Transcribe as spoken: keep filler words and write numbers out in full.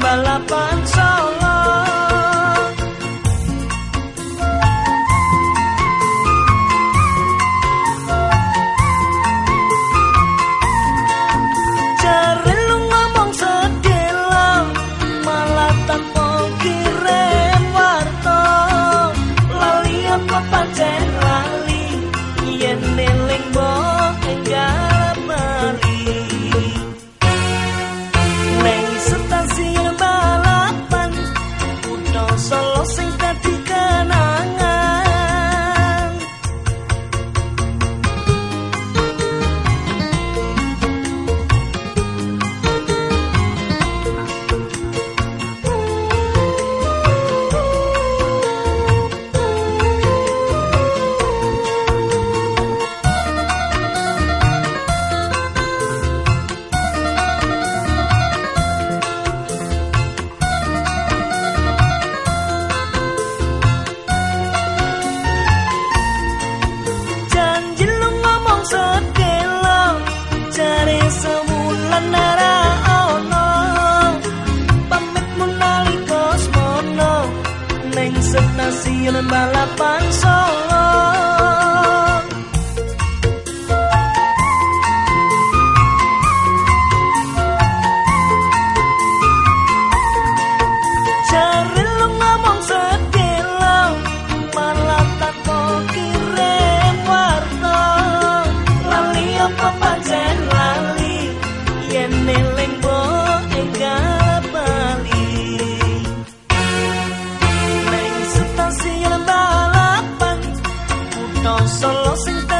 balapan Solo. Jare lu ngomong sedelo malah tanpa kirim warta. Lali apa pancen lali yen eling mbok enggak bali. Neng stasiun balapan kutha Solo sing dadi kenangan. Janji lu ngomong sedelo jare sebulan nara ono. Pamitmu nalika semono ning stasiun balapan Solo. Jare lu ngomong sedelo malah tanpa kirim warta. Lali apa pancen lali yen eling mbok enggak bali. Neng stasiun balapan kutha Solo sing